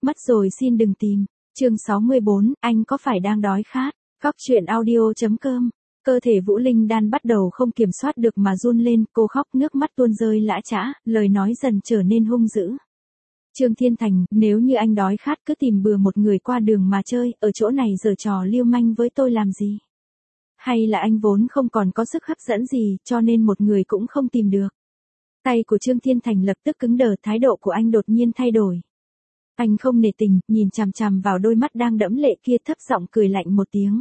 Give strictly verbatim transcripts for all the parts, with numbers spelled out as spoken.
Mất rồi xin đừng tìm. Chương sáu mươi bốn, anh có phải đang đói khát? Cóc truyện audio.com. Cơ thể Vũ Linh Đan bắt đầu không kiểm soát được mà run lên, cô khóc nước mắt tuôn rơi lã chã, lời nói dần trở nên hung dữ. Trương Thiên Thành, nếu như anh đói khát cứ tìm bừa một người qua đường mà chơi, ở chỗ này giở trò lưu manh với tôi làm gì? Hay là anh vốn không còn có sức hấp dẫn gì, cho nên một người cũng không tìm được? Tay của Trương Thiên Thành lập tức cứng đờ, thái độ của anh đột nhiên thay đổi. Anh không nể tình, nhìn chằm chằm vào đôi mắt đang đẫm lệ kia, thấp giọng cười lạnh một tiếng.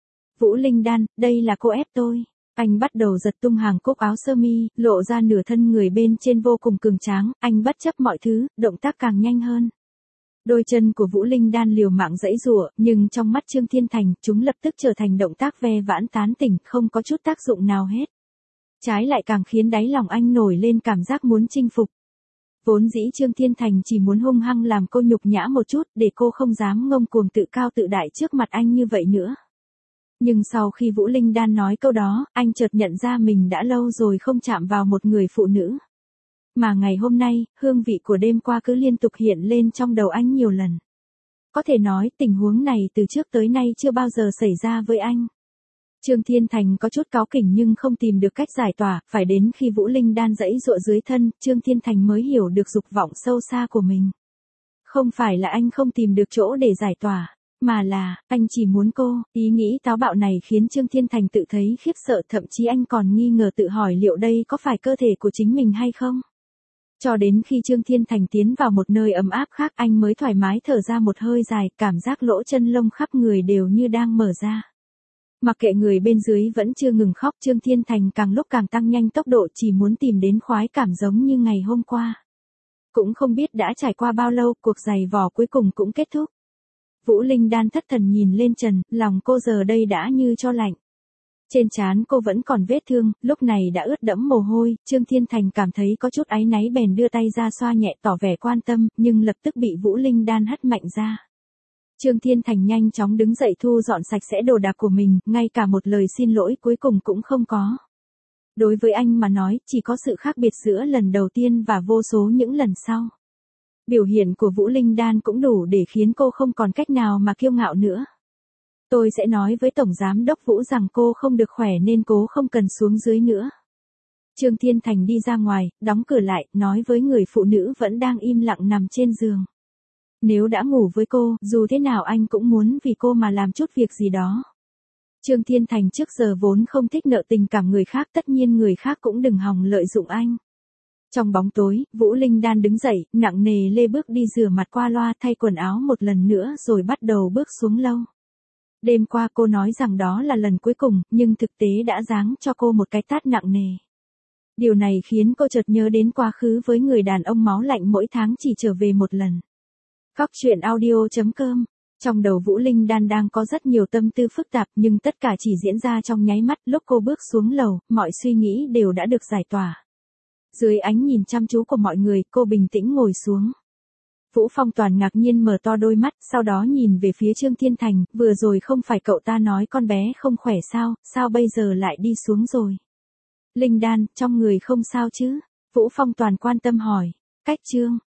Vũ Linh Đan, đây là cô ép tôi. Anh bắt đầu giật tung hàng cúc áo sơ mi, lộ ra nửa thân người bên trên vô cùng cường tráng, anh bất chấp mọi thứ, động tác càng nhanh hơn. Đôi chân của Vũ Linh Đan liều mạng giãy giụa, nhưng trong mắt Trương Thiên Thành, chúng lập tức trở thành động tác ve vãn tán tỉnh, không có chút tác dụng nào hết. Trái lại càng khiến đáy lòng anh nổi lên cảm giác muốn chinh phục. Vốn dĩ Trương Thiên Thành chỉ muốn hung hăng làm cô nhục nhã một chút, để cô không dám ngông cuồng tự cao tự đại trước mặt anh như vậy nữa. Nhưng sau khi Vũ Linh Đan nói câu đó, anh chợt nhận ra mình đã lâu rồi không chạm vào một người phụ nữ. Mà ngày hôm nay, hương vị của đêm qua cứ liên tục hiện lên trong đầu anh nhiều lần. Có thể nói tình huống này từ trước tới nay chưa bao giờ xảy ra với anh. Trương Thiên Thành có chút cáu kỉnh nhưng không tìm được cách giải tỏa, phải đến khi Vũ Linh Đan giãy giụa dưới thân, Trương Thiên Thành mới hiểu được dục vọng sâu xa của mình. Không phải là anh không tìm được chỗ để giải tỏa, mà là, anh chỉ muốn cô. Ý nghĩ táo bạo này khiến Trương Thiên Thành tự thấy khiếp sợ, thậm chí anh còn nghi ngờ tự hỏi liệu đây có phải cơ thể của chính mình hay không. Cho đến khi Trương Thiên Thành tiến vào một nơi ấm áp khác, anh mới thoải mái thở ra một hơi dài, cảm giác lỗ chân lông khắp người đều như đang mở ra. Mặc kệ người bên dưới vẫn chưa ngừng khóc, Trương Thiên Thành càng lúc càng tăng nhanh tốc độ, chỉ muốn tìm đến khoái cảm giống như ngày hôm qua. Cũng không biết đã trải qua bao lâu, cuộc giày vò cuối cùng cũng kết thúc. Vũ Linh Đan thất thần nhìn lên trần, lòng cô giờ đây đã như cho lạnh. Trên trán cô vẫn còn vết thương, lúc này đã ướt đẫm mồ hôi, Trương Thiên Thành cảm thấy có chút áy náy bèn đưa tay ra xoa nhẹ tỏ vẻ quan tâm, nhưng lập tức bị Vũ Linh Đan hất mạnh ra. Trương Thiên Thành nhanh chóng đứng dậy thu dọn sạch sẽ đồ đạc của mình, ngay cả một lời xin lỗi cuối cùng cũng không có. Đối với anh mà nói, chỉ có sự khác biệt giữa lần đầu tiên và vô số những lần sau. Biểu hiện của Vũ Linh Đan cũng đủ để khiến cô không còn cách nào mà kiêu ngạo nữa. Tôi sẽ nói với Tổng Giám Đốc Vũ rằng cô không được khỏe nên cố không cần xuống dưới nữa. Trương Thiên Thành đi ra ngoài, đóng cửa lại, nói với người phụ nữ vẫn đang im lặng nằm trên giường. Nếu đã ngủ với cô, dù thế nào anh cũng muốn vì cô mà làm chút việc gì đó. Trương Thiên Thành trước giờ vốn không thích nợ tình cảm người khác, tất nhiên người khác cũng đừng hòng lợi dụng anh. Trong bóng tối, Vũ Linh Đan đứng dậy, nặng nề lê bước đi rửa mặt qua loa, thay quần áo một lần nữa rồi bắt đầu bước xuống lâu. Đêm qua cô nói rằng đó là lần cuối cùng, nhưng thực tế đã giáng cho cô một cái tát nặng nề. Điều này khiến cô chợt nhớ đến quá khứ với người đàn ông máu lạnh mỗi tháng chỉ trở về một lần. Cóc truyện audio.com. Trong đầu Vũ Linh Đan đang có rất nhiều tâm tư phức tạp, nhưng tất cả chỉ diễn ra trong nháy mắt. Lúc cô bước xuống lầu, mọi suy nghĩ đều đã được giải tỏa. Dưới ánh nhìn chăm chú của mọi người, cô bình tĩnh ngồi xuống. Vũ Phong Toàn ngạc nhiên mở to đôi mắt, sau đó nhìn về phía Trương Thiên Thành, vừa rồi không phải cậu ta nói con bé không khỏe sao, sao bây giờ lại đi xuống rồi? Linh Đan, trong người không sao chứ? Vũ Phong Toàn quan tâm hỏi. Cách Trương